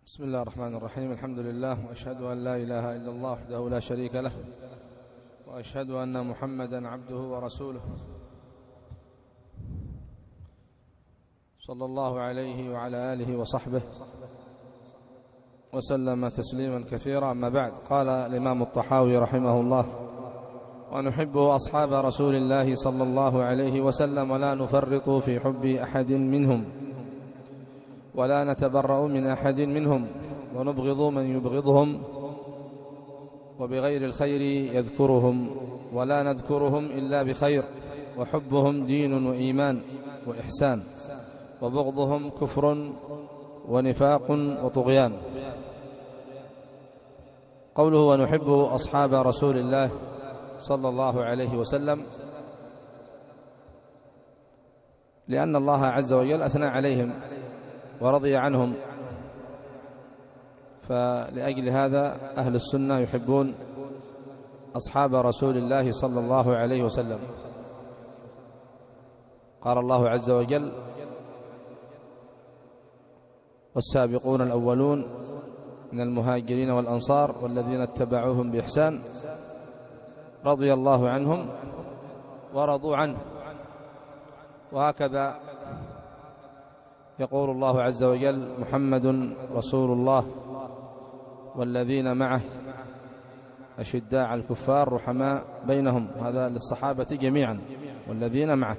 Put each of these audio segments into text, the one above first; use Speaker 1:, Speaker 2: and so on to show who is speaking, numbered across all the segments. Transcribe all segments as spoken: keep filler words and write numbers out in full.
Speaker 1: بسم الله الرحمن الرحيم. الحمد لله، وأشهد أن لا إله إلا الله وحده لا شريك له، وأشهد أن محمدا عبده ورسوله صلى الله عليه وعلى آله وصحبه وسلم تسليما كثيرا. أما بعد، قال الإمام الطحاوي رحمه الله: ونحب أصحاب رسول الله صلى الله عليه وسلم ولا نفرط في حب أحد منهم ولا نتبرأ من أحد منهم ونبغض من يبغضهم وبغير الخير يذكرهم ولا نذكرهم إلا بخير، وحبهم دين وإيمان وإحسان، وبغضهم كفر ونفاق وطغيان. قوله ونحب أصحاب رسول الله صلى الله عليه وسلم لأن الله عز وجل أثنى عليهم ورضي عنهم، فلأجل هذا أهل السنة يحبون أصحاب رسول الله صلى الله عليه وسلم. قال الله عز وجل: والسابقون الأولون من المهاجرين والأنصار والذين اتبعوهم بإحسان رضي الله عنهم ورضوا عنه. وهكذا يقول الله عز وجل: محمد رسول الله والذين معه أشداء على الكفار رحماء بينهم. هذا للصحابة جميعا والذين معه.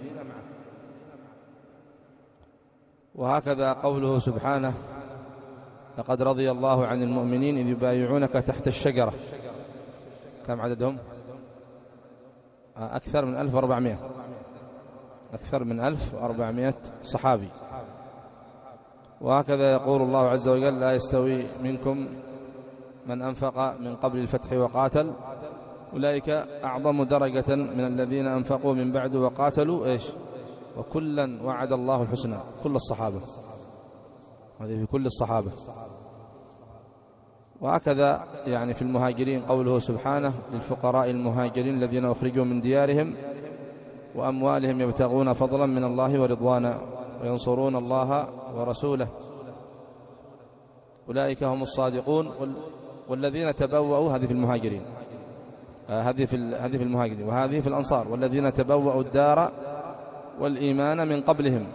Speaker 1: وهكذا قوله سبحانه: لقد رضي الله عن المؤمنين إذ يبايعونك تحت الشجرة. كم عددهم؟ أكثر من ألف وأربعمائة أكثر من ألف وأربعمائة صحابي. وهكذا يقول الله عز وجل: لا يستوي منكم من أنفق من قبل الفتح وقاتل أولئك أعظم درجة من الذين أنفقوا من بعد وقاتلوا إيش وكلا وعد الله الحسنى. كل الصحابة، هذه في كل الصحابة. وهكذا يعني في المهاجرين قوله سبحانه: للفقراء المهاجرين الذين أخرجوا من ديارهم وأموالهم يبتغون فضلا من الله ورضوانا وينصرون الله ورسوله أولئك هم الصادقون. والذين تبوأوا، هذه في المهاجرين، هذه في هذه في المهاجرين وهذه في الأنصار. والذين تبوأوا الدار والإيمان من قبلهم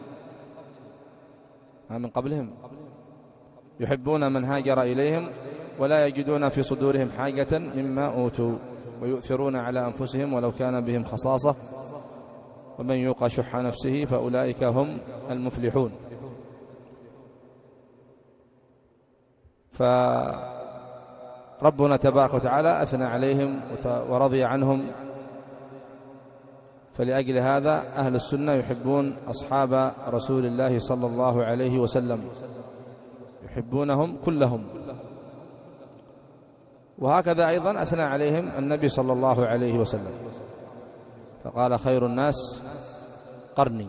Speaker 1: من قبلهم يحبون من هاجر إليهم ولا يجدون في صدورهم حاجة مما أوتوا ويؤثرون على أنفسهم ولو كان بهم خصاصة ومن يوق شح نفسه فأولئك هم المفلحون. فربنا تبارك وتعالى أثنى عليهم ورضي عنهم، فلأجل هذا أهل السنة يحبون أصحاب رسول الله صلى الله عليه وسلم، يحبونهم كلهم. وهكذا أيضا أثنى عليهم النبي صلى الله عليه وسلم، فقال: خير الناس قرني.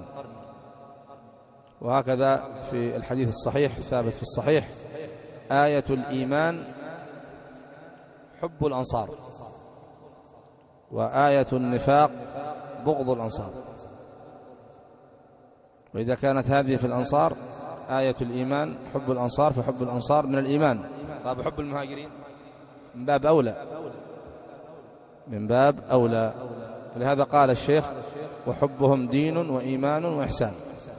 Speaker 1: وهكذا في الحديث الصحيح الثابت في الصحيح: آية الإيمان حب الأنصار، وآية النفاق بغض الأنصار. وإذا كانت هذه في الأنصار آية الإيمان حب الأنصار، فحب الأنصار من الإيمان. طيب حب المهاجرين من باب أولى من باب أولى ولهذا قال الشيخ: وحبهم دين وإيمان وإحسان.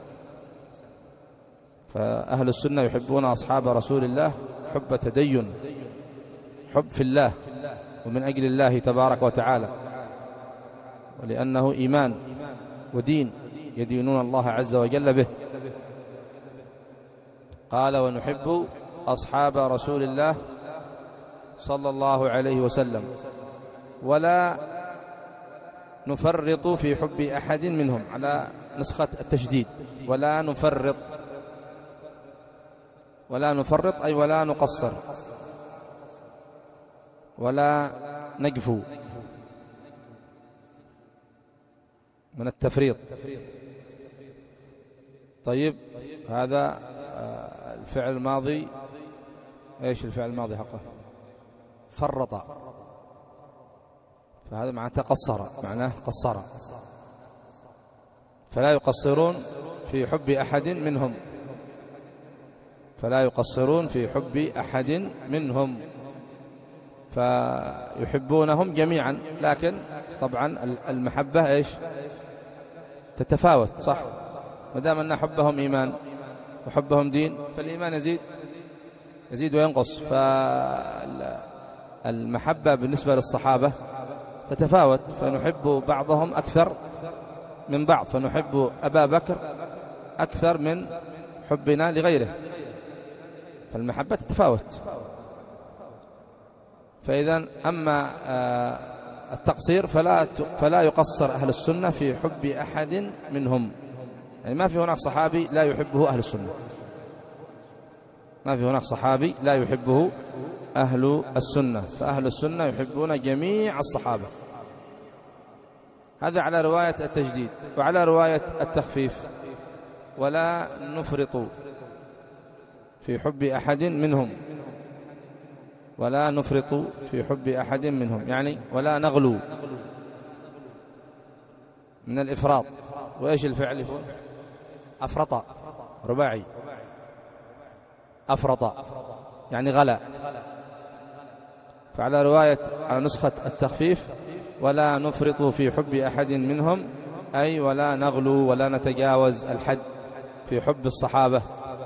Speaker 1: فأهل السنة يحبون أصحاب رسول الله حب تدين، حب في الله ومن أجل الله تبارك وتعالى، ولأنه إيمان ودين يدينون الله عز وجل به. قال: ونحب أصحاب رسول الله صلى الله عليه وسلم ولا نفرط في حب أحد منهم، على نسخة التشديد: ولا نفرط ولا نفرط أي ولا نقصر ولا نجفو من التفريط. طيب، هذا الفعل الماضي، ايش الفعل الماضي حقه؟ فرط، فهذا معناه قصر، معناه قصر. فلا يقصرون في حب أحد منهم فلا يقصرون في حب أحد منهم، فيحبونهم جميعا، لكن طبعا المحبة إيش تتفاوت، صح؟ ما دام أن حبهم إيمان وحبهم دين، فالإيمان يزيد يزيد وينقص. فالمحبة بالنسبة للصحابة تتفاوت، فنحب بعضهم أكثر من بعض، فنحب أبا بكر أكثر من حبنا لغيره، فالمحبة تتفاوت. فإذا أما التقصير فلا فلا يقصر أهل السنة في حب أحد منهم، يعني ما في هناك صحابي لا يحبه أهل السنة، ما في هناك صحابي لا يحبه أهل السنة، فأهل السنة يحبون جميع الصحابة. هذا على رواية التجديد. وعلى رواية التخفيف: ولا نفرط في حب أحد منهم، ولا نفرط في حب أحد منهم، يعني ولا نغلو من الإفراط. وإيش الفعل يكون؟ أفرط، رباعي، أفرط يعني غلا. فعلى رواية على نسخة التخفيف: ولا نفرط في حب أحد منهم، أي ولا نغلو ولا نتجاوز الحد في حب الصحابة.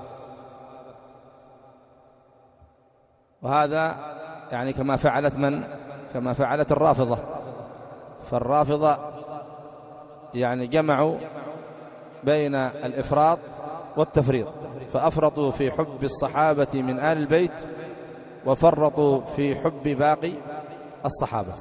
Speaker 1: وهذا يعني كما فعلت من كما فعلت الرافضة. فالرافضة يعني جمعوا بين الإفراط والتفريط، فأفرطوا في حب الصحابة من آل البيت، وفرطوا في حب باقي الصحابة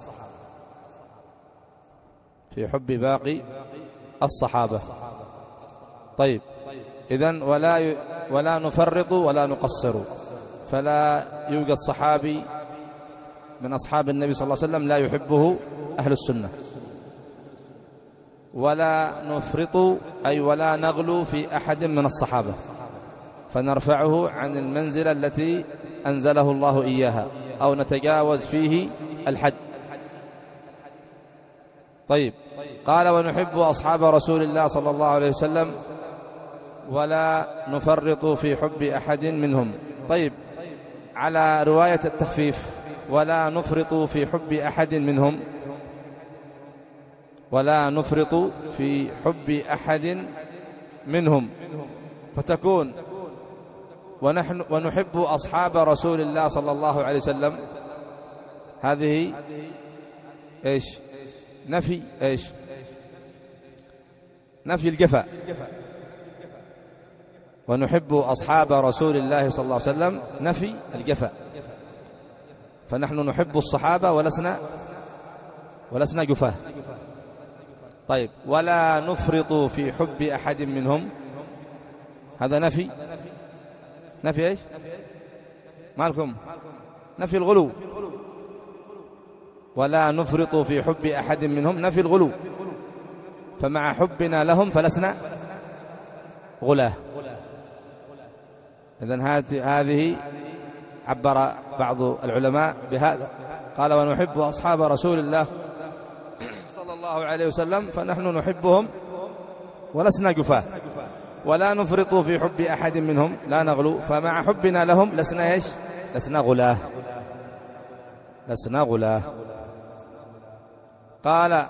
Speaker 1: في حب باقي الصحابة. طيب، إذن ولا ي... ولا نفرط ولا نقصر، فلا يوجد صحابي من أصحاب النبي صلى الله عليه وسلم لا يحبه أهل السنة. ولا نفرط أي ولا نغلو في أحد من الصحابة، فنرفعه عن المنزلة التي أنزله الله إياها، أو نتجاوز فيه الحد. طيب، قال: ونحب أصحاب رسول الله صلى الله عليه وسلم ولا نفرط في حب أحد منهم. طيب، على رواية التخفيف: ولا نفرط في حب أحد منهم، ولا نفرط في حب أحد منهم، فتكون ونحن ونحب أصحاب رسول الله صلى الله عليه وسلم، هذه إيش؟ نفي إيش؟ نفي الجفاء. ونحب أصحاب رسول الله صلى الله عليه وسلم نفي الجفاء، فنحن نحب الصحابة ولسنا ولسنا جفاه. طيب، ولا نفرط في حب أحد منهم، هذا نفي نفي إيش؟ مالكم؟ نفي الغلو. ولا نفرط في حب أحد منهم نفي الغلو، فمع حبنا لهم فلسنا غلاه. إذن هذه عبر بعض العلماء بهذا، قال: ونحب أصحاب رسول الله صلى الله عليه وسلم فنحن نحبهم ولسنا جفاه. ولا نفرط في حب أحد منهم، لا نغلو، فمع حبنا لهم لسنا إيش؟ لسنا غلاه لسنا غلاه. قال: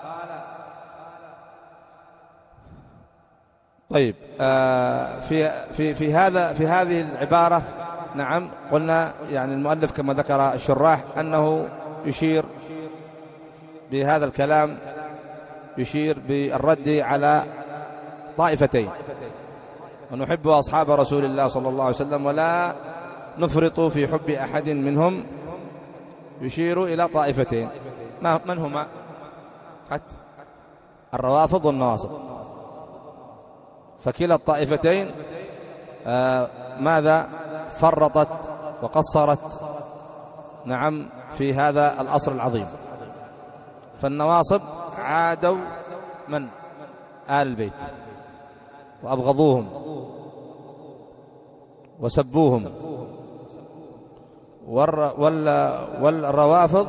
Speaker 1: طيب، آه في في في هذا في هذه العبارة، نعم، قلنا يعني المؤلف كما ذكر الشراح أنه يشير بهذا الكلام يشير بالرد على طائفتين: ونحب أصحاب رسول الله صلى الله عليه وسلم ولا نفرط في حب أحد منهم، يشير إلى طائفتين. من هما؟ حتى الروافض والنواصب. فكلا الطائفتين آه ماذا؟ فرطت وقصرت، نعم، في هذا الأصل العظيم. فالنواصب عادوا من؟ آل البيت، وأبغضوهم وسبوهم. والروافض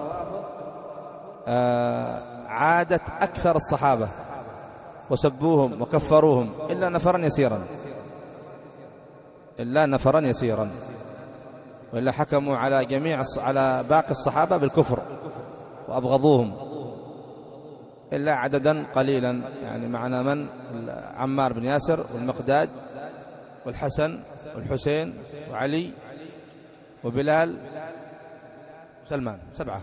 Speaker 1: عادت أكثر الصحابة وسبوهم وكفروهم إلا نفرا يسيرا. إلا نفرا يسيرا، وإلا حكموا على جميع على باقي الصحابة بالكفر وأبغضوهم إلا عددا قليلا، يعني معنا من عمار بن ياسر والمقداد والحسن والحسين وعلي وبلال وسلمان، سبعة.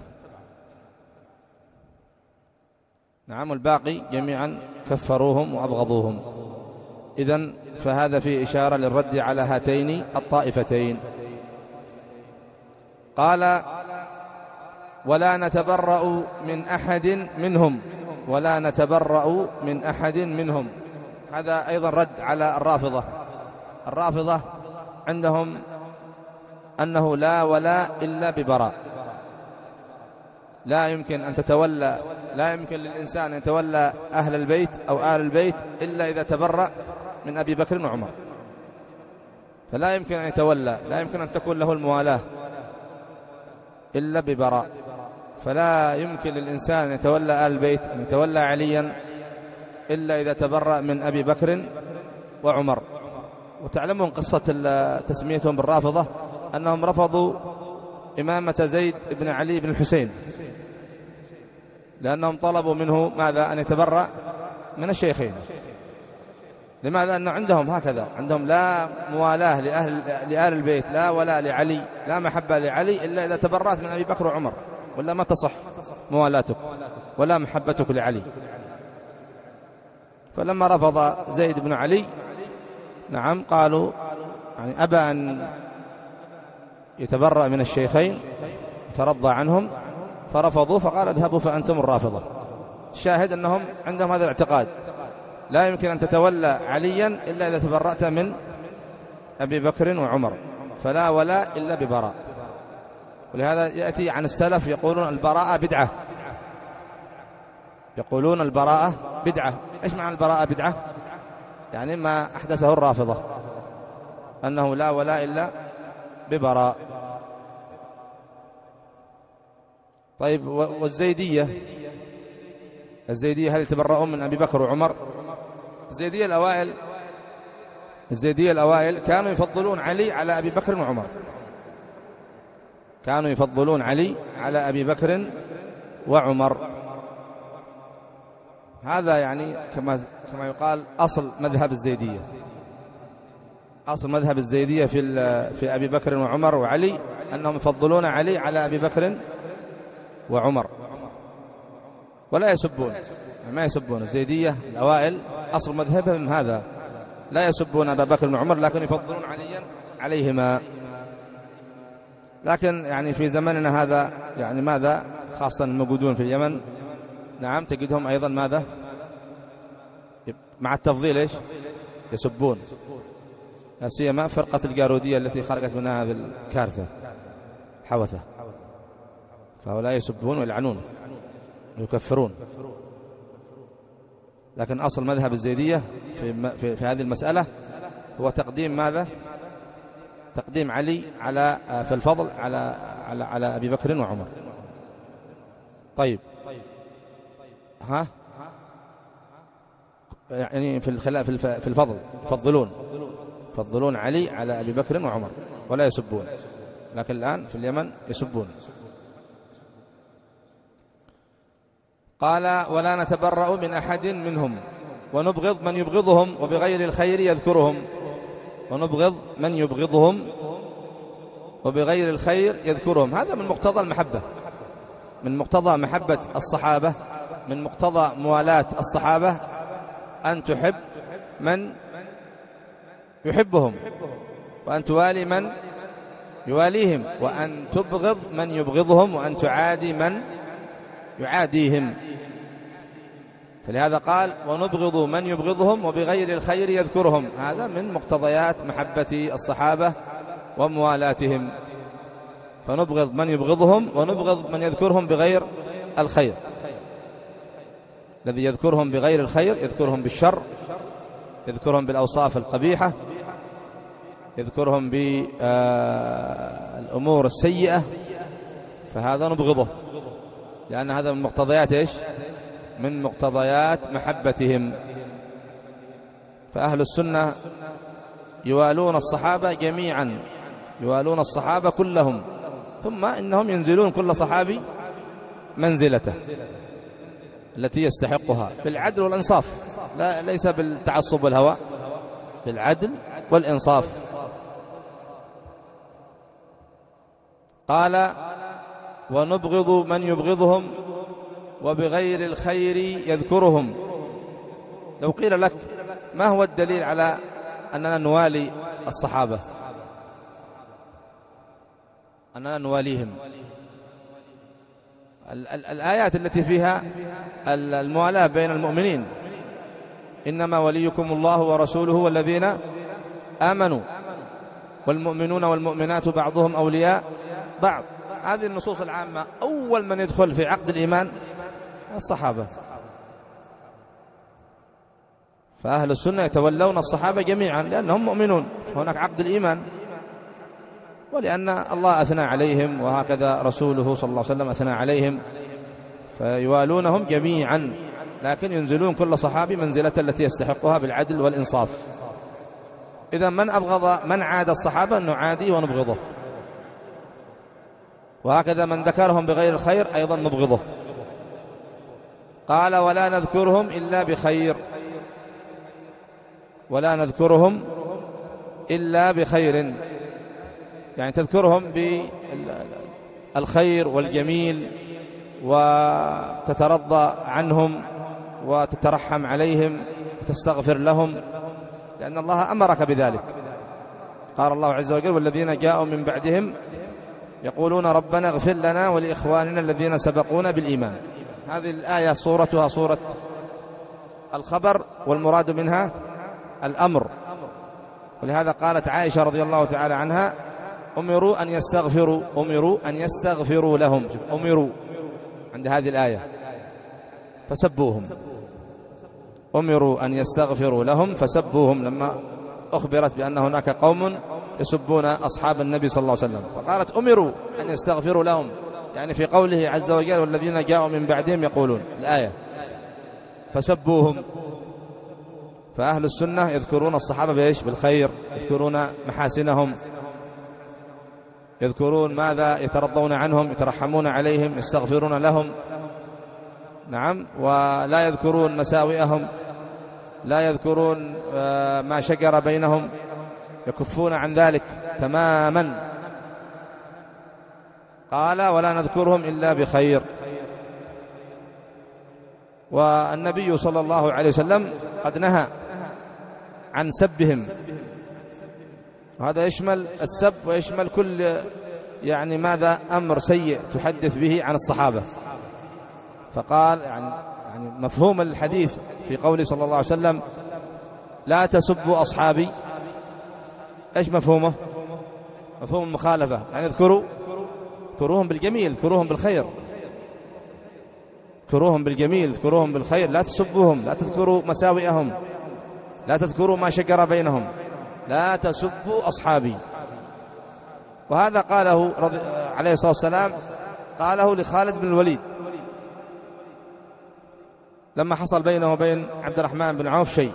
Speaker 1: نعم، والباقي جميعا كفروهم وأبغضوهم. إذن فهذا فيه إشارة للرد على هاتين الطائفتين. قال: ولا نتبرأ من أحد منهم، ولا نتبرأ من أحد منهم. هذا أيضا رد على الرافضة. الرافضة عندهم أنه لا ولاء إلا ببراء، لا يمكن أن تتولى، لا يمكن للإنسان أن يتولى أهل البيت أو آل البيت إلا إذا تبرأ من أبي بكر وعمر، فلا يمكن أن يتولى، لا يمكن أن تكون له الموالاة إلا ببراء. فلا يمكن للإنسان أن يتولى آل البيت، أن يتولى عليا إلا إذا تبرأ من أبي بكر وعمر. وتعلمون قصة تسميتهم بالرافضة أنهم رفضوا إمامة زيد بن علي بن الحسين، لأنهم طلبوا منه ماذا؟ أن يتبرأ من الشيخين. لماذا؟ أنه عندهم هكذا، عندهم لا موالاة لأهل لآل البيت، لا ولا لعلي، لا محبة لعلي إلا إذا تبرأت من أبي بكر وعمر، ولا ما تصح موالاتك ولا محبتك لعلي. فلما رفض زيد بن علي، نعم، قالوا يعني أبى أن يتبرأ من الشيخين، ترضى عنهم، فرفضوا، فقال: اذهبوا فأنتم الرافضة. الشاهد أنهم عندهم هذا الاعتقاد، لا يمكن أن تتولى عليا إلا إذا تبرأت من أبي بكر وعمر، فلا ولا إلا ببراء. ولهذا يأتي عن السلف يقولون البراءة بدعة، يقولون البراءة بدعة. إيش معنى البراءة بدعة؟ يعني ما أحدثه الرافضة، أنه لا ولا إلا ببراء. طيب، والزيدية، الزيدية هل يتبرؤون من أبي بكر وعمر؟ الزيدية الأوائل الزيدية الأوائل كانوا يفضلون علي على أبي بكر وعمر، كانوا يفضلون علي على أبي بكر وعمر. هذا يعني كما كما يقال أصل مذهب الزيدية. أصل مذهب الزيدية في في أبي بكر وعمر وعلي أنهم يفضلون علي على أبي بكر وعمر، ولا يسبون، ما يسبون. الزيدية الأوائل أصل مذهبهم هذا، لا يسبون أبا بكر وعمر، لكن يفضلون عليا عليهما. لكن يعني في زمننا هذا يعني ماذا، خاصة الموجودون في اليمن، نعم، تجدهم أيضا ماذا مع التفضيل إيش يسبون، لا سيما فرقة الجارودية التي خرجت منها هذه الكارثة حوثة، فهؤلاء يسبون ويلعنون ويكفرون. لكن أصل مذهب الزيدية في, في, في هذه المسألة هو تقديم ماذا؟ تقديم علي على في الفضل على على على أبي بكر وعمر. طيب، ها يعني في الخلاف في الفضل يفضلون يفضلون علي على أبي بكر وعمر ولا يسبون، لكن الآن في اليمن يسبون. قال: ولا نتبرأ من أحد منهم ونبغض من يبغضهم وبغير الخير يذكرهم. ونبغض من يبغضهم وبغير الخير يذكرهم. هذا من مقتضى المحبة، من مقتضى محبة الصحابة، من مقتضى موالاة الصحابة أن تحب من يحبهم، وأن توالي من يواليهم، وأن تبغض من يبغضهم، وأن تعادي من يعاديهم. فلهذا قال: ونبغض من يبغضهم وبغير الخير يذكرهم. هذا من مقتضيات محبة الصحابة وموالاتهم. فنبغض من يبغضهم ونبغض من يذكرهم بغير الخير. الذي يذكرهم بغير الخير يذكرهم بالشر، يذكرهم بالأوصاف القبيحة، يذكرهم بالأمور السيئة، فهذا نبغضه، لأن هذا من مقتضيات إيش؟ من مقتضيات محبتهم. فأهل السنة يوالون الصحابة جميعا، يوالون الصحابة كلهم، ثم إنهم ينزلون كل صحابي منزلته التي يستحقها بالعدل والإنصاف، لا ليس بالتعصب والهوى، بالعدل والإنصاف. قال ونبغض من يبغضهم وبغير الخير يذكرهم. لو قيل لك ما هو الدليل على أننا نوالي الصحابة، أننا نواليهم؟ الآيات التي فيها الموالاة بين المؤمنين، إنما وليكم الله ورسوله والذين آمنوا والمؤمنون والمؤمنات بعضهم أولياء بعض. هذه النصوص العامة أول من يدخل في عقد الإيمان الصحابة، فأهل السنة يتولون الصحابة جميعا لأنهم مؤمنون، هناك عقد الإيمان، ولأن الله أثنى عليهم وهكذا رسوله صلى الله عليه وسلم أثنى عليهم، فيوالونهم جميعا، لكن ينزلون كل صحابي منزلة التي يستحقها بالعدل والإنصاف. إذا من أبغض من عاد الصحابة نعادي ونبغضه، وهكذا من ذكرهم بغير الخير أيضا نبغضه. قال ولا نذكرهم إلا بخير، ولا نذكرهم إلا بخير، يعني تذكرهم بالخير والجميل وتترضى عنهم وتترحم عليهم وتستغفر لهم، لأن الله أمرك بذلك. قال الله عز وجل والذين جاءوا من بعدهم يقولون ربنا اغفر لنا ولإخواننا الذين سبقونا بالإيمان. هذه الآية صورتها صورة الخبر، والمراد منها الأمر، ولهذا قالت عائشة رضي الله تعالى عنها أمروا أن يستغفروا، أمروا أن يستغفروا لهم، أمروا عند هذه الآية فسبوهم، أمروا أن يستغفروا لهم فسبوهم، لما أخبرت بأن هناك قوم يسبون أصحاب النبي صلى الله عليه وسلم، فقالت أمروا أن يستغفروا لهم، يعني في قوله عز وجل والذين جاءوا من بعدهم يقولون الآية فسبوهم. فأهل السنة يذكرون الصحابة بإيش؟ بالخير، يذكرون محاسنهم، يذكرون ماذا يترضون عنهم، يترحمون عليهم، يستغفرون لهم، نعم، ولا يذكرون مساوئهم، لا يذكرون ما شجر بينهم، يكفون عن ذلك تماما. قال ولا نذكرهم إلا بخير. والنبي صلى الله عليه وسلم قد نهى عن سبهم، وهذا يشمل السب ويشمل كل يعني ماذا أمر سيء تحدث به عن الصحابة. فقال يعني, يعني مفهوم الحديث في قوله صلى الله عليه وسلم لا تسبوا أصحابي، إيش مفهومه؟ مفهوم المخالفة، يعني اذكروا اذكروهم بالجميل، اذكروهم بالخير، اذكروهم بالجميل، اذكروهم بالخير، لا تسبوهم، لا تذكروا مساوئهم، لا تذكروا ما شجر بينهم، لا تسبوا أصحابي. وهذا قاله رضي عليه الصلاة والسلام قاله لخالد بن الوليد لما حصل بينه وبين عبد الرحمن بن عوف شيء.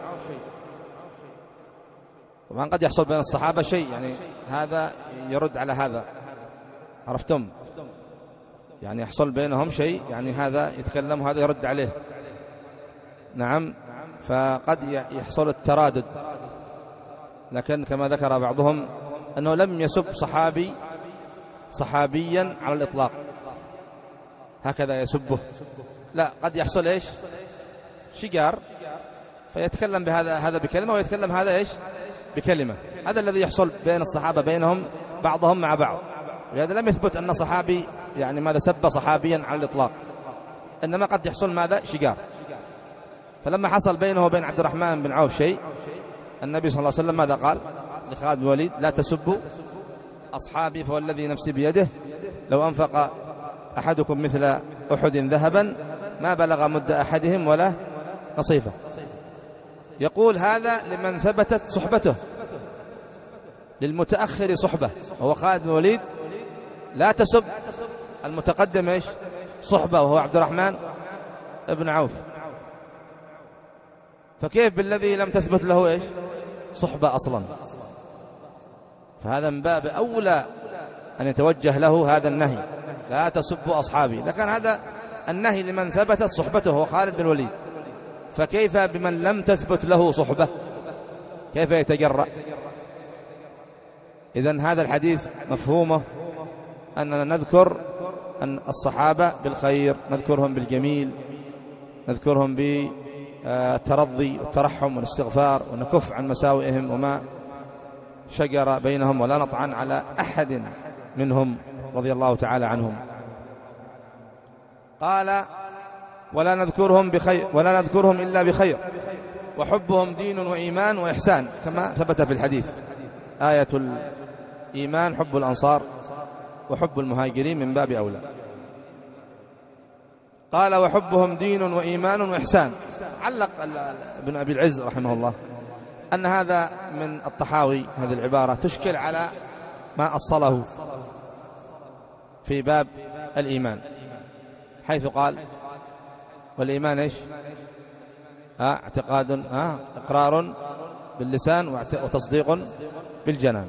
Speaker 1: طبعا قد يحصل بين الصحابة شيء، يعني هذا يرد على هذا، عرفتم؟ يعني يحصل بينهم شيء، يعني هذا يتكلم وهذا يرد عليه، نعم، فقد يحصل الترادد. لكن كما ذكر بعضهم أنه لم يسب صحابي صحابيا على الإطلاق هكذا يسبه، لا، قد يحصل إيش؟ شجار، فيتكلم بهذا هذا بكلمة ويتكلم هذا إيش؟ بكلمة. هذا الذي يحصل بين الصحابة بينهم بعضهم مع بعض. ولهذا لم يثبت أن صحابي يعني ماذا سب صحابيا على الإطلاق، إنما قد يحصل ماذا؟ شجار. فلما حصل بينه وبين عبد الرحمن بن عوف شيء، النبي صلى الله عليه وسلم ماذا قال لخالد بن الوليد؟ لا تسبوا أصحابي فوالذي نفسي بيده لو أنفق أحدكم مثل أحد ذهبا ما بلغ مد أحدهم ولا نصيفه. يقول هذا لمن ثبتت صحبته، للمتأخر صحبة، وهو خالد بن الوليد. لا تسب المتقدم إيش؟ صحبة، وهو عبد الرحمن بن عوف. فكيف بالذي لم تثبت له إيش؟ صحبة أصلا؟ فهذا من باب أولى أن يتوجه له هذا النهي، لا تسبوا أصحابي. لكن هذا النهي لمن ثبتت صحبته هو خالد بن الوليد، فكيف بمن لم تثبت له صحبة؟ كيف يتجرأ؟ إذن هذا الحديث مفهومه أننا نذكر أن الصحابة بالخير، نذكرهم بالجميل، نذكرهم بالترضي والترحم والاستغفار، ونكف عن مساوئهم وما شجر بينهم، ولا نطعن على أحد منهم رضي الله تعالى عنهم. قال ولا نذكرهم بخير، ولا نذكرهم إلا بخير، وحبهم دين وإيمان وإحسان، كما ثبت في الحديث. آية الإيمان حب الأنصار، وحب المهاجرين من باب أولى. قال وحبهم دين وإيمان وإحسان. علق ابن أبي العز رحمه الله أن هذا من الطحاوي، هذه العبارة تشكل على ما أصله في باب الإيمان، حيث قال والإيمان إيش؟ آه اعتقاد، آه إقرار باللسان وتصديق بالجنان.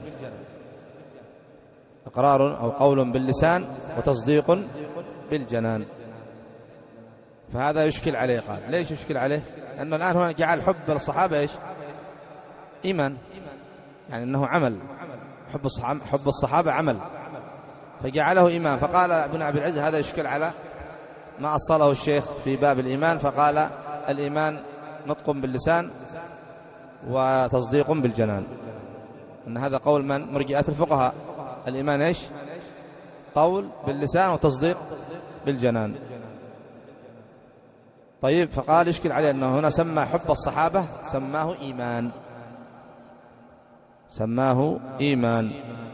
Speaker 1: إقرار أو قول باللسان وتصديق بالجنان. فهذا يشكل عليه. قال ليش يشكل عليه؟ لأنه الآن هنا جعل حب الصحابة إيش؟ إيمان، يعني أنه عمل. حب الصحابة, حب الصحابة عمل، فجعله إيمان. فقال ابن أبي العز هذا يشكل على ما أصله الشيخ في باب الإيمان، فقال الإيمان نطق باللسان وتصديق بالجنان. أن هذا قول من مرجئة الفقهاء، الإيمان إيش؟ قول باللسان وتصديق بالجنان. طيب، فقال يشكل عليه أنه هنا سمى حب الصحابة سماه إيمان، سماه إيمان.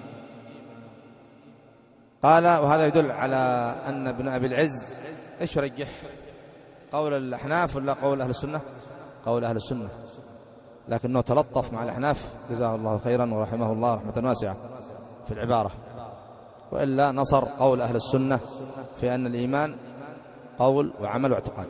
Speaker 1: قال وهذا يدل على أن ابن أبي العز إيش يرجح؟ قول الأحناف ولا قول أهل السنة؟ قول أهل السنة، لكنه تلطف مع الأحناف جزاه الله خيرا ورحمه الله رحمة واسعة في العبارة، وإلا نصر قول أهل السنة في أن الإيمان قول وعمل واعتقاد.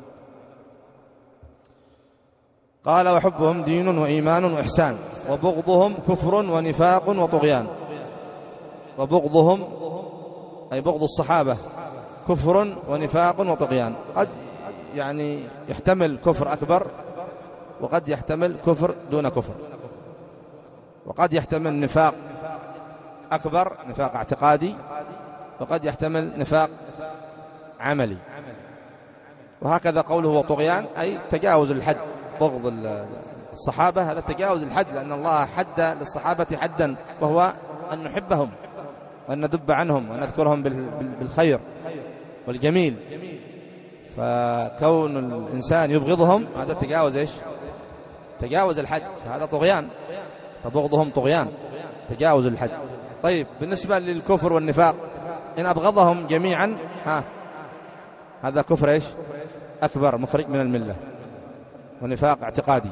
Speaker 1: قال وحبهم دين وإيمان وإحسان، وبغضهم كفر ونفاق وطغيان. وبغضهم أي بغض الصحابة كفر ونفاق وطغيان. قد يعني يحتمل كفر أكبر، وقد يحتمل كفر دون كفر، وقد يحتمل نفاق أكبر، نفاق اعتقادي، وقد يحتمل نفاق عملي. وهكذا قوله وطغيان أي تجاوز الحد. بغض الصحابة هذا تجاوز الحد، لأن الله حد للصحابة حدا، وهو أن نحبهم وأن ندب عنهم ونذكرهم بالخير والجميل. فكون الإنسان يبغضهم هذا تجاوز إيش؟ تجاوز الحد، فهذا طغيان. فبغضهم طغيان، تجاوز الحد. طيب، بالنسبة للكفر والنفاق، إن أبغضهم جميعا ها هذا كفر إيش؟ أكبر، مخرج من الملة، ونفاق اعتقادي.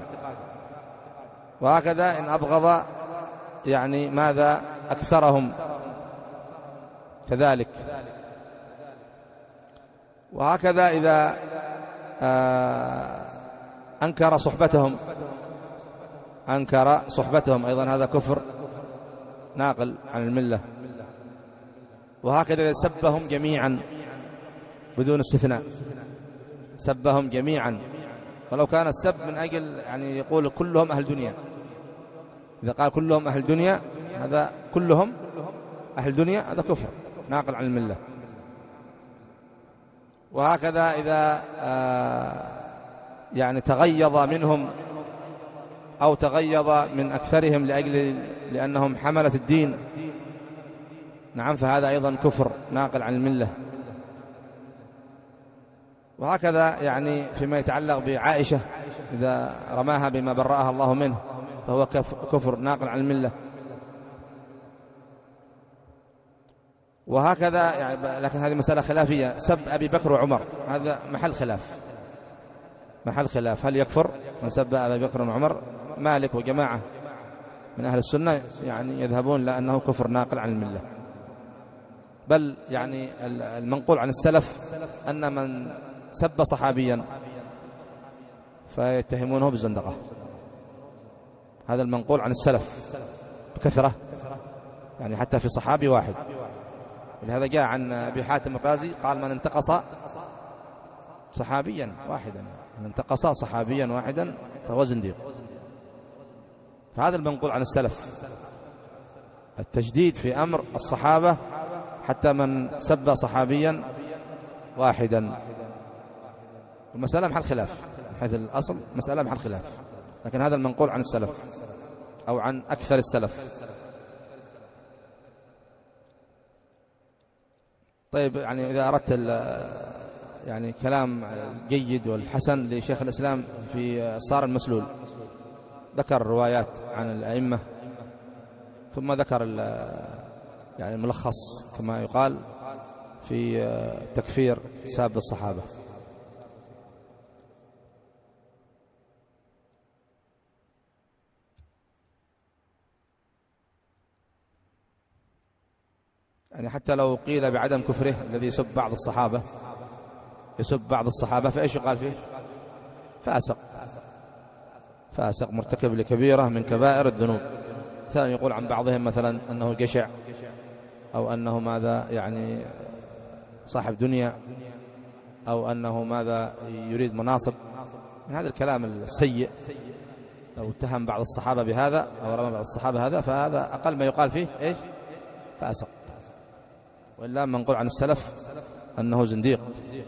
Speaker 1: وهكذا إن أبغض يعني ماذا أكثرهم كذلك. وهكذا إذا أنكر صحبتهم، أنكر صحبتهم أيضا هذا كفر ناقل عن الملة. وهكذا إذا سبهم جميعا بدون استثناء، سبهم جميعا، ولو كان السب من أجل يعني يقول كلهم أهل دنيا، إذا قال كلهم أهل دنيا هذا كلهم أهل دنيا هذا كفر ناقل عن الملة. وهكذا إذا يعني تغيظ منهم أو تغيظ من أكثرهم لأجل لأنهم حملة الدين، نعم، فهذا أيضا كفر ناقل عن الملة. وهكذا يعني فيما يتعلق بعائشة، إذا رماها بما برأها الله منه فهو كفر ناقل عن الملة. وهكذا يعني، لكن هذه مسألة خلافية. سب أبي بكر وعمر هذا محل خلاف، محل خلاف. هل يكفر من سب أبي بكر وعمر؟ مالك وجماعة من أهل السنة يعني يذهبون لأنه كفر ناقل عن الملة. بل يعني المنقول عن السلف أن من سب صحابيا فيتهمونه بالزندقة. هذا المنقول عن السلف بكثرة، يعني حتى في صحابي واحد. ولهذا جاء عن أبي حاتم الرازي قال من انتقص صحابيا واحدا، من انتقص صحابيا واحدا فهو زنديق. فهذا المنقول عن السلف، التجديد في أمر الصحابة حتى من سب صحابيا واحدا. المسألة محل خلاف، من حيث الأصل مسألة محل خلاف، لكن هذا المنقول عن السلف أو عن أكثر السلف. طيب، يعني إذا أردت يعني كلام جيد والحسن لشيخ الإسلام في الصار المسلول، ذكر روايات عن الأئمة، ثم ذكر يعني الملخص كما يقال في تكفير ساب الصحابة. يعني حتى لو قيل بعدم كفره الذي يسب بعض الصحابة، يسب بعض الصحابة، فإيش يقال فيه؟ فاسق، فاسق مرتكب لكبيرة من كبائر الذنوب. مثلا يقول عن بعضهم مثلا أنه جشع، أو أنه ماذا يعني صاحب دنيا، أو أنه ماذا يريد مناصب، من هذا الكلام السيء. لو اتهم بعض الصحابة بهذا أو رمى بعض الصحابة هذا، فهذا أقل ما يقال فيه إيش؟ فاسق. وإلا منقول عن السلف أنه زنديق.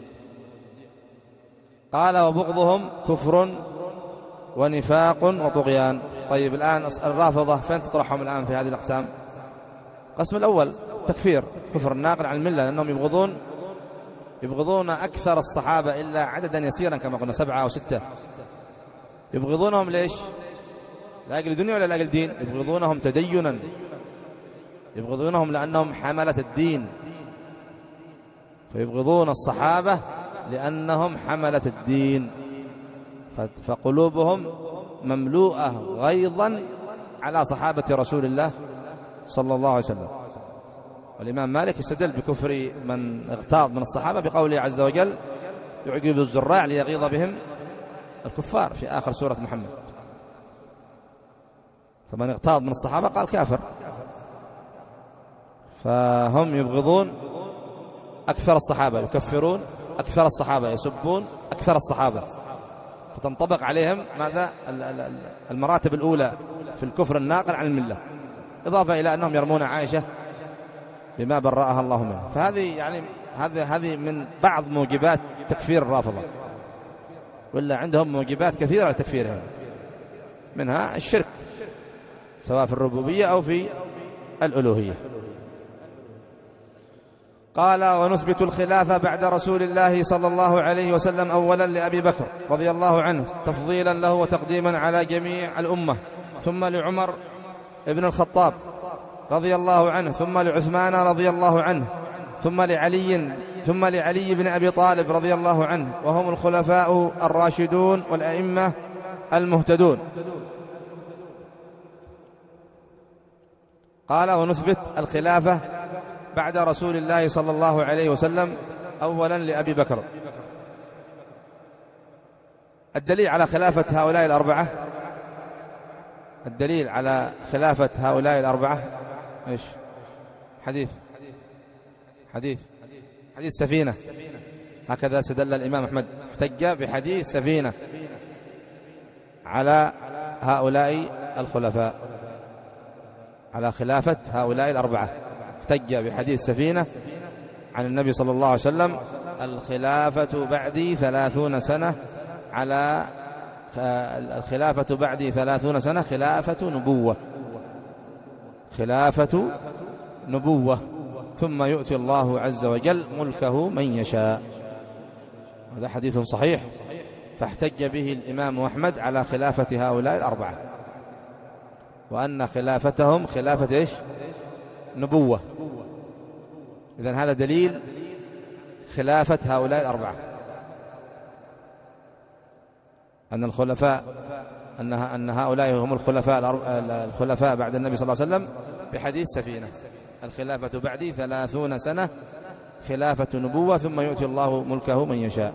Speaker 1: قال وبغضهم كفر ونفاق وطغيان. طيب، الآن الرافضة فين تطرحهم الآن في هذه الأقسام؟ القسم الأول تكفير، كفر الناقل عن الملة، لأنهم يبغضون يبغضون أكثر الصحابة إلا عددا يسيرا كما قلنا سبعة أو ستة. يبغضونهم ليش؟ لأجل دنيا ولا لأجل دين؟ يبغضونهم تدينا، يبغضونهم لأنهم حملة الدين، فيبغضون الصحابة لأنهم حملة الدين، فقلوبهم مملوءة غيظا على صحابة رسول الله صلى الله عليه وسلم. والإمام مالك استدل بكفر من اغتاظ من الصحابة بقوله عز وجل يعجب الزراع ليغيظ بهم الكفار في آخر سورة محمد. فمن اغتاظ من الصحابة قال كافر. فهم يبغضون أكثر الصحابة، يكفرون أكثر الصحابة، يسبون أكثر الصحابة، فتنطبق عليهم ماذا؟ المراتب الأولى في الكفر الناقل عن الملة، إضافة إلى أنهم يرمون عائشة بما برأها الله منها. فهذه يعني هذه هذه من بعض موجبات تكفير الرافضة، ولا عندهم موجبات كثيرة لتكفيرهم، منها الشرك سواء في الربوبية أو في الألوهية. قال ونثبت الخلافة بعد رسول الله صلى الله عليه وسلم أولا لأبي بكر رضي الله عنه تفضيلا له وتقديما على جميع الأمة، ثم لعمر ابن الخطاب رضي الله عنه، ثم لعثمان رضي الله عنه، ثم لعلي ثم لعلي بن أبي طالب رضي الله عنه، وهم الخلفاء الراشدون والأئمة المهتدون. قال ونثبت الخلافة بعد رسول الله صلى الله عليه وسلم أولا لأبي بكر. الدليل على خلافة هؤلاء الأربعة، الدليل على خلافة هؤلاء الأربعة إيش؟ حديث حديث حديث سفينة، هكذا استدل الإمام أحمد، احتج بحديث سفينة على هؤلاء الخلفاء، على خلافة هؤلاء الأربعة، احتج بحديث سفينة عن النبي صلى الله عليه وسلم الخلافة بعدي ثلاثون سنة، على الخلافة بعدي ثلاثون سنة خلافة نبوة، خلافة نبوة، ثم يؤتي الله عز وجل ملكه من يشاء. هذا حديث صحيح، فاحتج به الإمام أحمد على خلافة هؤلاء الأربعة، وأن خلافتهم خلافة إيش؟ نبوة. إذن هذا دليل خلافة هؤلاء الأربعة، أن الخلفاء أنها أن هؤلاء هم الخلفاء الخلفاء بعد النبي صلى الله عليه وسلم بحديث سفينة، الخلافة بعدي ثلاثون سنة خلافة نبوة، ثم يؤتي الله ملكه من يشاء.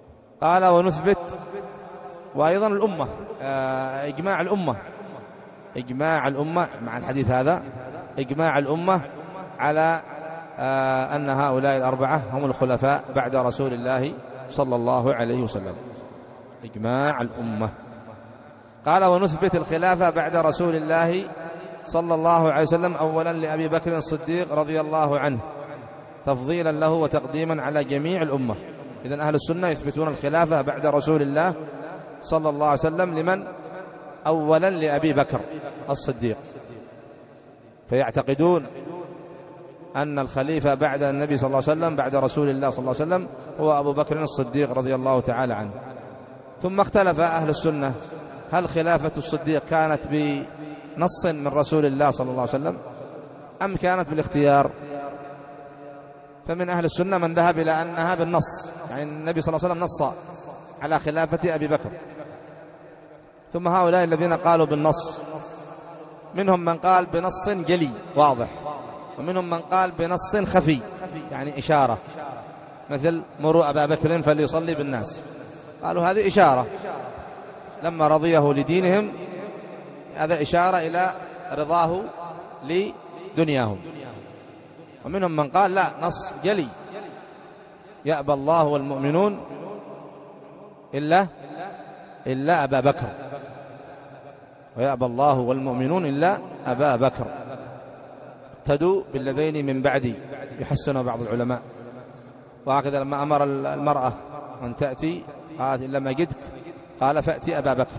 Speaker 1: قال ونثبت، وأيضا الأمة، إجماع الأمة إجماع الأمة مع الحديث هذا، إجماع الأمة على آه أن هؤلاء الأربعة هم الخلفاء بعد رسول الله صلى الله عليه وسلم، إجماع الأمة. قال ونثبت الخلافة بعد رسول الله صلى الله عليه وسلم أولا لأبي بكر الصديق رضي الله عنه تفضيلا له وتقديما على جميع الأمة. إذن أهل السنة يثبتون الخلافة بعد رسول الله صلى الله عليه وسلم لمن؟ أولا لأبي بكر الصديق، فيعتقدون أن الخليفة بعد النبي صلى الله عليه وسلم بعد رسول الله صلى الله عليه وسلم هو أبو بكر الصديق رضي الله تعالى عنه. ثم اختلف أهل السنة هل خلافة الصديق كانت بنص من رسول الله صلى الله عليه وسلم أم كانت بالاختيار؟ فمن أهل السنة من ذهب إلى أنها بالنص، يعني النبي صلى الله عليه وسلم نص على خلافة أبي بكر. ثم هؤلاء الذين قالوا بالنص منهم من قال بنص جلي واضح، ومنهم من قال بنص خفي يعني إشارة، مثل مروا أبا بكر فليصلي بالناس، قالوا هذه إشارة لما رضيه لدينهم، هذا إشارة إلى رضاه لدنياهم. ومنهم من قال لا، نص جلي يأبى الله والمؤمنون إلا إلا أبا بكر، ويأبى الله والمؤمنون إلا أبا بكر، اقتدوا بالذين من بعدي، يحسن بعض العلماء. وهكذا لما أمر المرأة أن تأتي قالت إن لم أجدك قال فأتي أبا بكر.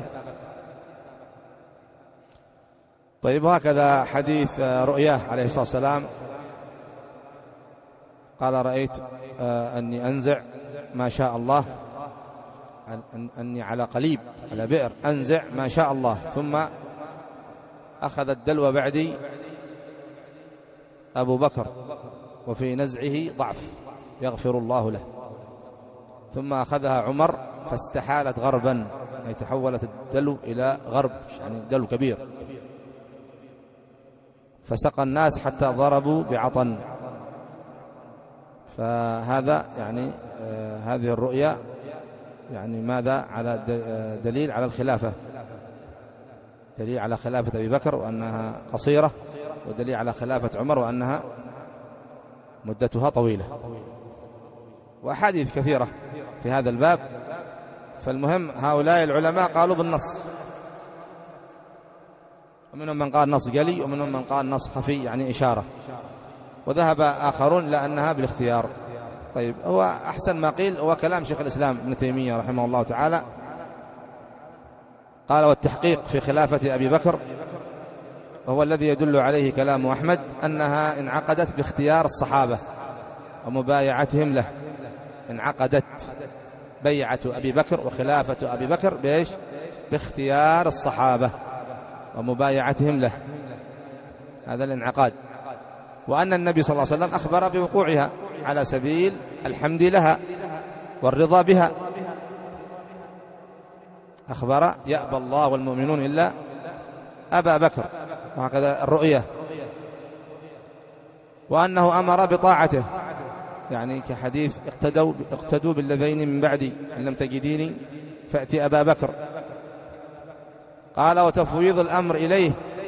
Speaker 1: طيب، وهكذا حديث رؤياه عليه الصلاة والسلام قال رأيت أني أنزع ما شاء الله، أني على قليب على بئر أنزع ما شاء الله، ثم أخذ الدلو بعدي أبو بكر وفي نزعه ضعف يغفر الله له، ثم أخذها عمر فاستحالت غربا، أي تحولت الدلو إلى غرب، يعني دلو كبير، فسقى الناس حتى ضربوا بعطن. فهذا يعني آه هذه الرؤيا يعني ماذا؟ على دليل على الخلافة، دليل على خلافة أبي بكر وأنها قصيرة، ودليل على خلافة عمر وأنها مدتها طويلة، وأحاديث كثيرة في هذا الباب. فالمهم هؤلاء العلماء قالوا بالنص، ومنهم من قال نص جلي، ومنهم من قال نص خفي يعني إشارة، وذهب آخرون لأنها بالاختيار. طيب، هو أحسن ما قيل هو كلام شيخ الإسلام ابن تيمية رحمه الله تعالى، قال والتحقيق في خلافة أبي بكر وهو الذي يدل عليه كلام أحمد أنها انعقدت باختيار الصحابة ومبايعتهم له، انعقدت بيعة أبي بكر وخلافة أبي بكر بإيش؟ باختيار الصحابة ومبايعتهم له، هذا الانعقاد. وأن النبي صلى الله عليه وسلم أخبر بوقوعها على سبيل الحمد لها والرضا بها، أخبر يأبى الله والمؤمنون إلا أبا بكر، وهكذا الرؤية. وأنه أمر بطاعته، يعني كحديث اقتدوا, اقتدوا بالذين من بعدي إن لم تجديني فأتي أبا بكر. قال وتفويض الأمر إليه،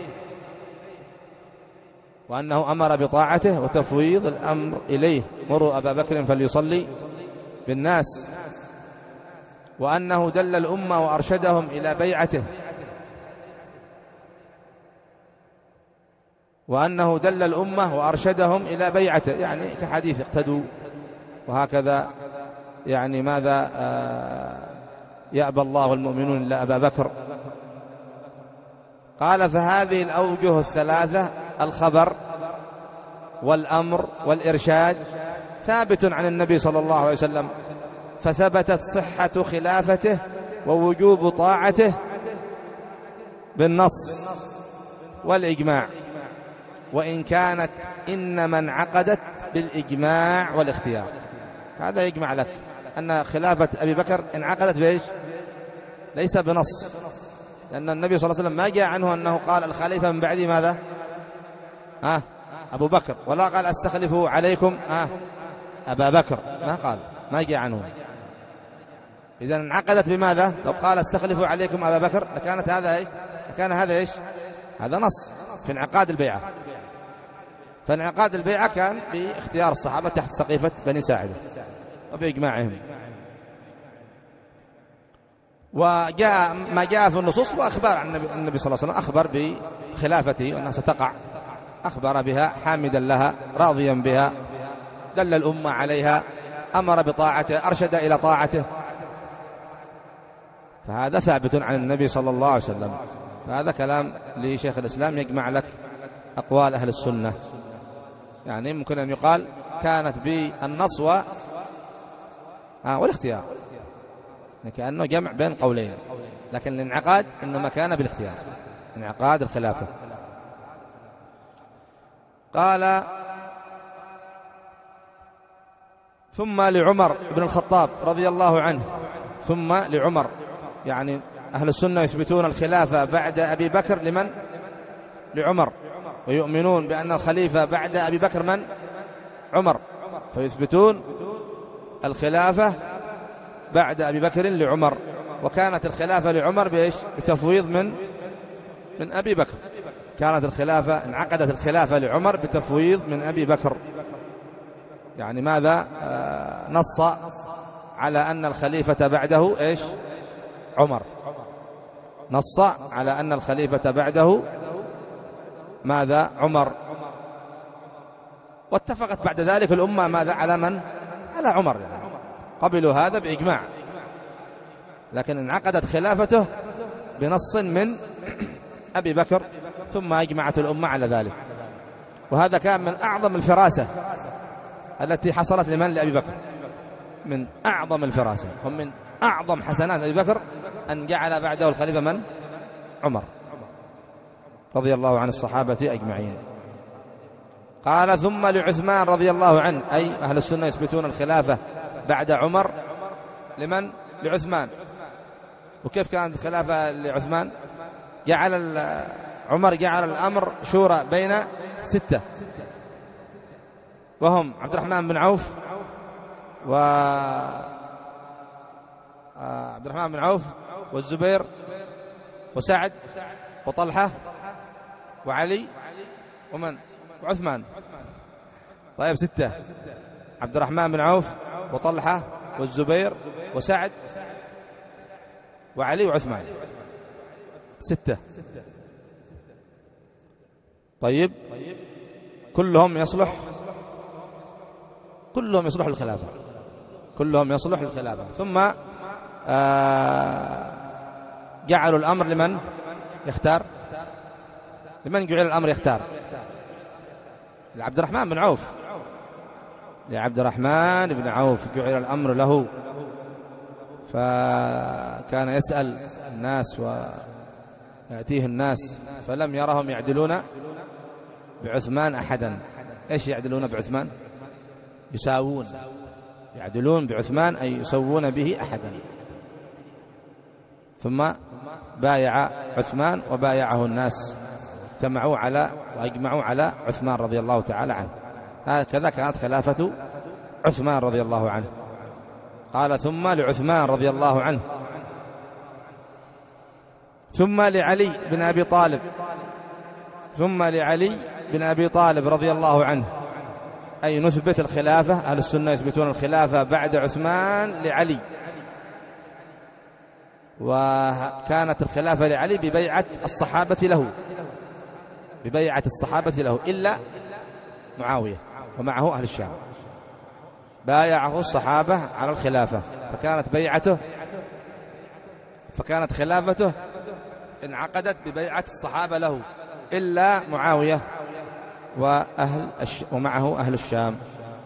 Speaker 1: وأنه أمر بطاعته وتفويض الأمر إليه، مروا أبا بكر فليصلي بالناس. وأنه دل الأمة وأرشدهم إلى بيعته، وأنه دل الأمة وأرشدهم إلى بيعته، يعني كحديث اقتدوا، وهكذا يعني ماذا آه يأبى الله والمؤمنون إلا أبا بكر. قال فهذه الأوجه الثلاثة الخبر والأمر والإرشاد ثابت عن النبي صلى الله عليه وسلم، فثبتت صحة خلافته ووجوب طاعته بالنص والإجماع، وإن كانت إنما انعقدت بالإجماع والاختيار. هذا يجمع لك أن خلافة أبي بكر انعقدت بإيش؟ ليس بنص، لأن النبي صلى الله عليه وسلم ما جاء عنه أنه قال الخليفة من بعدي ماذا؟ ها أبو بكر، ولا قال أستخلفه عليكم ها أبا بكر، ما قال، ما جاء عنه. إذا انعقدت بماذا؟ لو قال أستخلفه عليكم أبا بكر لكانت هذا إيش؟ لكان هذا إيش؟ هذا نص في انعقاد البيعة. فانعقاد البيعة كان باختيار الصحابة تحت سقيفة بني ساعدة وبإجماعهم. وجاء ما جاء في النصوص وأخبار عن النبي صلى الله عليه وسلم، أخبر بخلافته وأنها ستقع، أخبر بها حامدا لها راضيا بها، دل الأمة عليها، أمر بطاعته، أرشد إلى طاعته. فهذا ثابت عن النبي صلى الله عليه وسلم. فهذا كلام لشيخ الإسلام يجمع لك أقوال أهل السنة. يعني ممكن أن يقال كانت بالنص و... آه والاختيار، كأنه جمع بين قولين، لكن الانعقاد إنما كان بالاختيار، انعقاد الخلافة. قال ثم لعمر بن الخطاب رضي الله عنه، ثم لعمر، يعني أهل السنة يثبتون الخلافة بعد أبي بكر لمن؟ لعمر، ويؤمنون بأن الخليفة بعد أبي بكر من؟ عمر، فيثبتون الخلافة بعد أبي بكر لعمر. وكانت الخلافة لعمر بإيش؟ بتفويض من من أبي بكر. كانت الخلافة، انعقدت الخلافة لعمر بتفويض من أبي بكر. يعني ماذا؟ آه نص على أن الخليفة بعده إيش؟ عمر. نص على أن الخليفة بعده ماذا؟ عمر. واتفقت بعد ذلك الأمة ماذا؟ على من؟ على عمر. يعني قبلوا هذا بإجماع، لكن انعقدت خلافته بنص من أبي بكر، ثم أجمعت الأمة على ذلك. وهذا كان من أعظم الفراسة التي حصلت لمن؟ لأبي بكر. من أعظم الفراسة، ومن أعظم حسنات أبي بكر أن جعل بعده الخليفة من؟ عمر رضي الله عن الصحابة أجمعين. قال ثم لعثمان رضي الله عنه، أي أهل السنة يثبتون الخلافة بعد عمر لمن؟ لعثمان. وكيف كانت الخلافة لعثمان؟ جعل عمر جعل الأمر شورى بين ستة، وهم عبد الرحمن بن عوف و عبد الرحمن بن عوف والزبير وسعد وطلحة وعلي ومن؟ وعثمان. طيب ستة، عبد الرحمن بن عوف وطلحة والزبير وسعد وعلي وعثمان، ستة. طيب كلهم يصلح كلهم يصلح للخلافة، كلهم يصلح للخلافة. ثم آه جعلوا الأمر لمن يختار؟ لمن جعل الأمر يختار؟ لعبد الرحمن بن عوف، لعبد الرحمن بن عوف جعل الأمر له. فكان يسأل الناس ويأتيه الناس فلم يرهم يعدلون بعثمان أحدا. إيش يعدلون بعثمان؟ يساوون، يعدلون بعثمان أي يسوون به أحدا. ثم بايع عثمان وبايعه الناس، اجتمعوا على وأجمعوا على عثمان رضي الله تعالى عنه. هكذا كانت خلافة عثمان رضي الله عنه. قال ثم لعثمان رضي الله عنه، ثم لعلي بن أبي طالب، ثم لعلي بن أبي طالب رضي الله عنه، أي نثبت الخلافة. أهل السنة يثبتون الخلافة بعد عثمان لعلي. وكانت الخلافة لعلي ببيعة الصحابة له، ببيعة الصحابة له إلا معاوية ومعه أهل الشام، بايعه الصحابة على الخلافة، فكانت بيعته فكانت خلافته انعقدت ببيعة الصحابة له إلا معاوية وأهل الش... ومعه أهل الشام.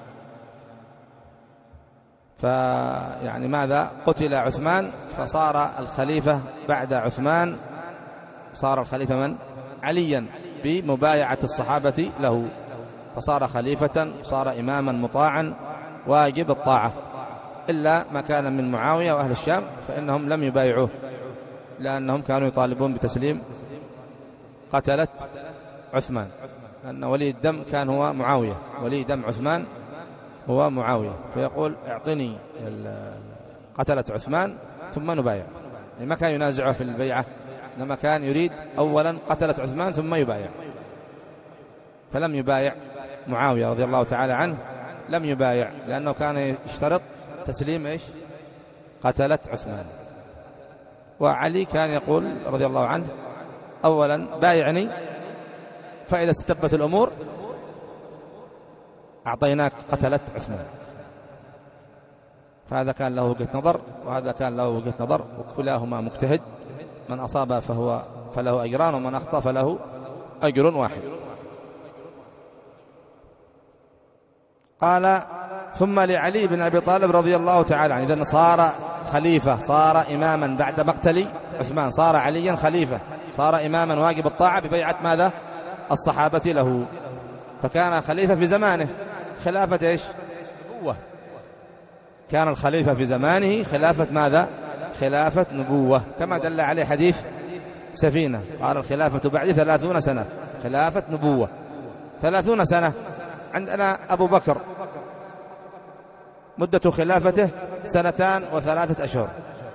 Speaker 1: فيعني ماذا؟ قتل عثمان فصار الخليفة بعد عثمان، صار الخليفة من؟ عليا، بمبايعة الصحابة له، فصار خليفة، صار إماما مطاعا واجب الطاعة. إلا ما كان من معاوية وأهل الشام فإنهم لم يبايعوه، لأنهم كانوا يطالبون بتسليم قتلة عثمان، لأن ولي الدم كان هو معاوية، ولي دم عثمان هو معاوية، فيقول اعطني قتلة عثمان ثم نبايع. يعني ما كان ينازعه في البيعة إنما كان يريد أولا قتلة عثمان ثم يبايع، فلم يبايع معاوية رضي الله تعالى عنه، لم يبايع لأنه كان يشترط تسليم إيش؟ قتلة عثمان. وعلي كان يقول رضي الله عنه أولا بايعني، فإذا استبت الأمور أعطيناك قتلة عثمان. فهذا كان له وجهة نظر وهذا كان له وجهة نظر، وكلاهما مجتهد، من أصاب فهو فله أجران ومن أخطأ فله أجر واحد. قال ثم لعلي بن أبي طالب رضي الله تعالى عنه، إذن صار خليفة، صار إماما بعد مقتل عثمان، صار عليا خليفة، صار إماما واجب الطاعة ببيعة ماذا؟ الصحابة له، فكان خليفة في زمانه خلافة إيش؟ نبوة. كان الخليفة في زمانه خلافة ماذا؟ خلافة نبوة، كما دل عليه حديث سفينة، قال الخلافة بعد ثلاثون سنة، خلافة نبوة ثلاثون سنة. عندنا أبو بكر مدة خلافته سنتان وثلاثة أشهر،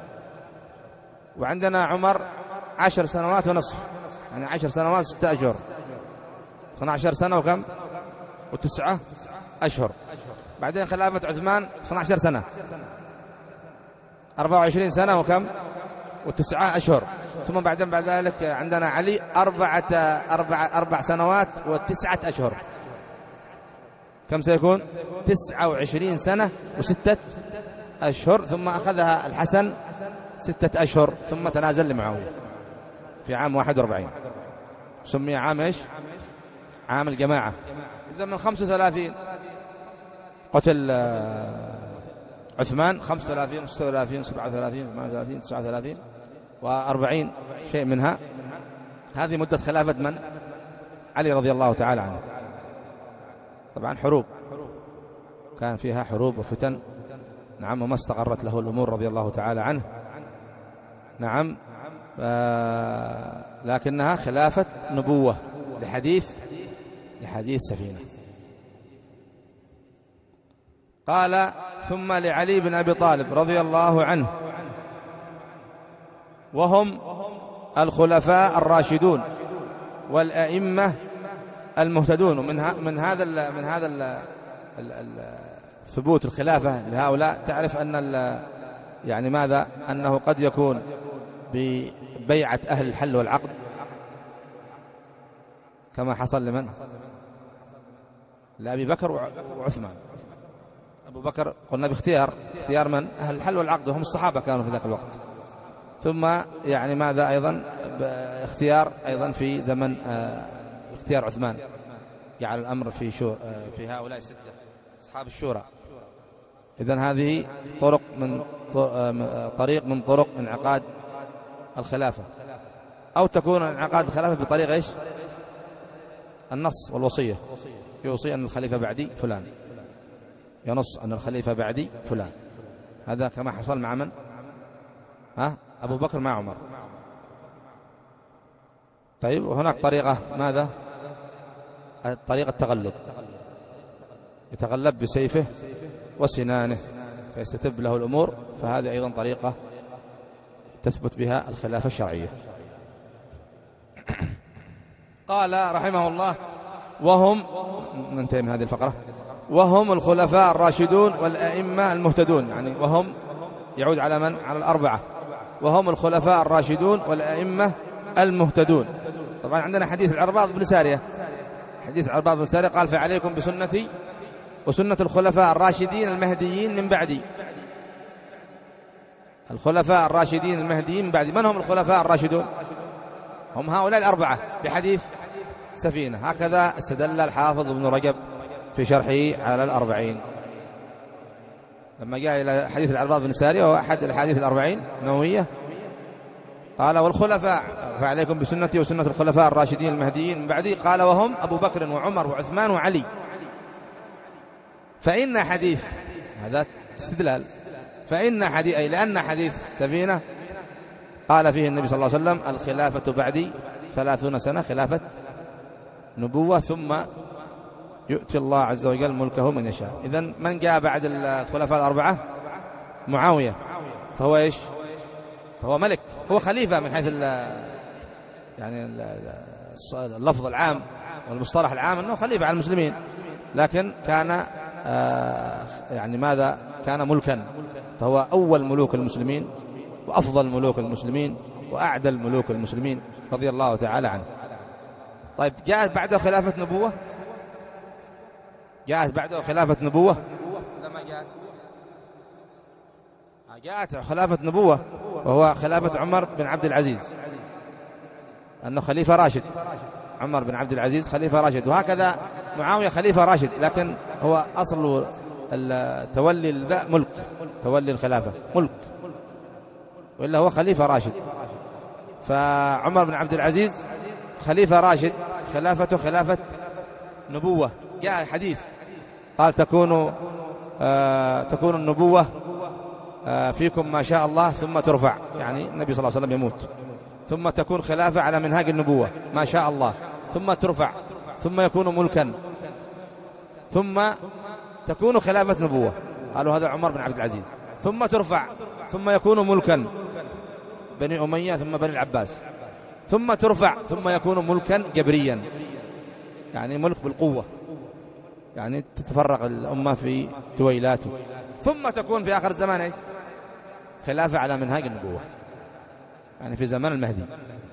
Speaker 1: وعندنا عمر عشر سنوات ونصف، يعني عشر سنوات ستة أشهر، اثنا عشر سنة وكم؟ وتسعة أشهر. بعدين خلافة عثمان اثنا عشر سنة، أربعة وعشرين سنة وكم؟ وتسعة أشهر. ثم بعدين بعد ذلك عندنا علي أربعة أربع أربع سنوات وتسعة أشهر، كم سيكون؟ تسعة وعشرين سنة وستة أشهر. ثم أخذها الحسن ستة أشهر، ثم تنازل لمعاوية في عام واحد وأربعين، سمي عام إيش؟ عام الجماعة. إذا من خمسة وثلاثين قتل عثمان، خمسة وثلاثين ستة وثلاثين سبعة وثلاثين ثمانية وثلاثين تسعة وثلاثين وأربعين شيء منها، هذه مدة خلافة من؟ علي رضي الله تعالى عنه. طبعا حروب، كان فيها حروب وفتن، نعم، وما استقرت له الأمور رضي الله تعالى عنه، نعم، آه لكنها خلافة نبوة لحديث لحديث سفينة. قال ثم لعلي بن أبي طالب رضي الله عنه، وهم الخلفاء الراشدون والأئمة المهتدون. ومن من هذا ال من هذا ال ال ثبوت الخلافة لهؤلاء تعرف أن يعني ماذا؟ أنه قد يكون ببيعة أهل الحل والعقد كما حصل لمن؟ لأبي بكر وعثمان. أبو بكر قلنا باختيار، اختيار من؟ أهل الحل والعقد، وهم الصحابة كانوا في ذاك الوقت. ثم يعني ماذا أيضا؟ اختيار أيضا في زمن اختيار عثمان، جعل الأمر في شو في هؤلاء الستة أصحاب الشورى. إذن هذه طرق من طريق من طرق انعقاد الخلافة، أو تكون انعقاد الخلافة بطريق إيش؟ النص والوصية، يوصي أن الخليفة بعدي فلان، ينص أن الخليفة بعدي فلان. هذا كما حصل مع من؟ ها؟ أبو بكر مع عمر. طيب، وهناك طريقة ماذا؟ طريقة التغلب، يتغلب بسيفه وسنانه فيستتب له الأمور، فهذه أيضا طريقة تثبت بها الخلافة الشرعية. قال رحمه الله وهم، ننتهي من هذه الفقرة، وهم الخلفاء الراشدون والأئمة المهتدون، يعني وهم يعود على من؟ على الأربعة، وهم الخلفاء الراشدون والأئمة المهتدون. طبعا عندنا حديث العرباض بن سارية، حديث العرباض بن سارية قال فعليكم بسنتي وسنة الخلفاء الراشدين المهديين من بعدي. الخلفاء الراشدين المهديين من بعدي، من هم الخلفاء الراشدون؟ هم هؤلاء الأربعة بحديث سفينة. هكذا استدل الحافظ ابن رجب في شرحه على الأربعين لما جاء إلى حديث العرباض بن سارية، وهو أحد الحديث الأربعين نووية، قال والخلفاء فعليكم بسنتي وسنة الخلفاء الراشدين المهديين من بعدي، قال وهم أبو بكر وعمر وعثمان وعلي. فإن حديث، هذا استدلال، فإن حديث أي لأن حديث سفينة قال فيه النبي صلى الله عليه وسلم الخلافة بعدي ثلاثون سنة، خلافة نبوة، ثم يؤتي الله عز وجل ملكه من يشاء. إذن من جاء بعد الخلفاء الأربعة؟ معاوية، فهو إيش؟ فهو ملك، هو خليفة من حيث يعني اللفظ العام والمصطلح العام أنه خليفة على المسلمين، لكن كان يعني ماذا؟ كان ملكا، فهو أول ملوك المسلمين وأفضل ملوك المسلمين وأعدل ملوك المسلمين رضي الله تعالى عنه. طيب جاءت بعده خلافة نبوة؟ جاءت بعده خلافة نبوة؟ لما جاءت جاءت خلافة نبوة وهو خلافة عمر بن عبد العزيز، أنه خليفة راشد. عمر بن عبد العزيز خليفة راشد، وهكذا معاوية خليفة راشد، لكن هو أصل تولي ذا ملك، تولي الخلافة ملك، وإلا هو خليفة راشد. فعمر بن عبد العزيز خليفة راشد، خلافته خلافة نبوة. جاء حديث قال تكون آه تكون النبوة آه فيكم ما شاء الله ثم ترفع، يعني النبي صلى الله عليه وسلم يموت، ثم تكون خلافة على منهاج النبوة ما شاء الله، ثم ترفع، ثم يكون ملكا، ثم تكون خلافة نبوة. قالوا هذا عمر بن عبد العزيز. ثم ترفع، ثم يكون ملكا، بني أمية ثم بني العباس. ثم ترفع، ثم يكون ملكا جبريا، يعني ملك بالقوة، يعني تتفرق الأمة في دويلات. ثم تكون في آخر الزمان إيش؟ خلافة على منهاج النبوة، يعني في زمان المهدي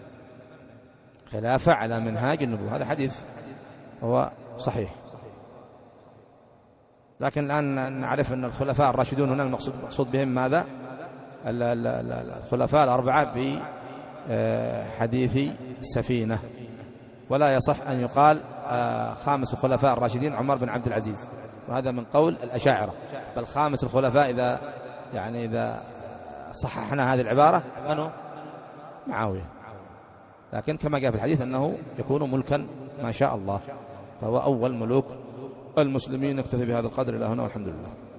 Speaker 1: خلافة على منهاج النبوة. هذا حديث هو صحيح، لكن الآن نعرف أن الخلفاء الراشدون هنا المقصود بهم ماذا؟ الخلفاء الأربعة بحديث السفينة، ولا يصح أن يقال خامس الخلفاء الراشدين عمر بن عبد العزيز، وهذا من قول الأشاعرة، بل خامس الخلفاء إذا يعني إذا صححنا هذه العبارة أنه معاوية، لكن كما جاء في الحديث أنه يكون ملكا ما شاء الله، فهو أول ملوك المسلمين. نكتفي بهذا القدر إلى هنا والحمد لله.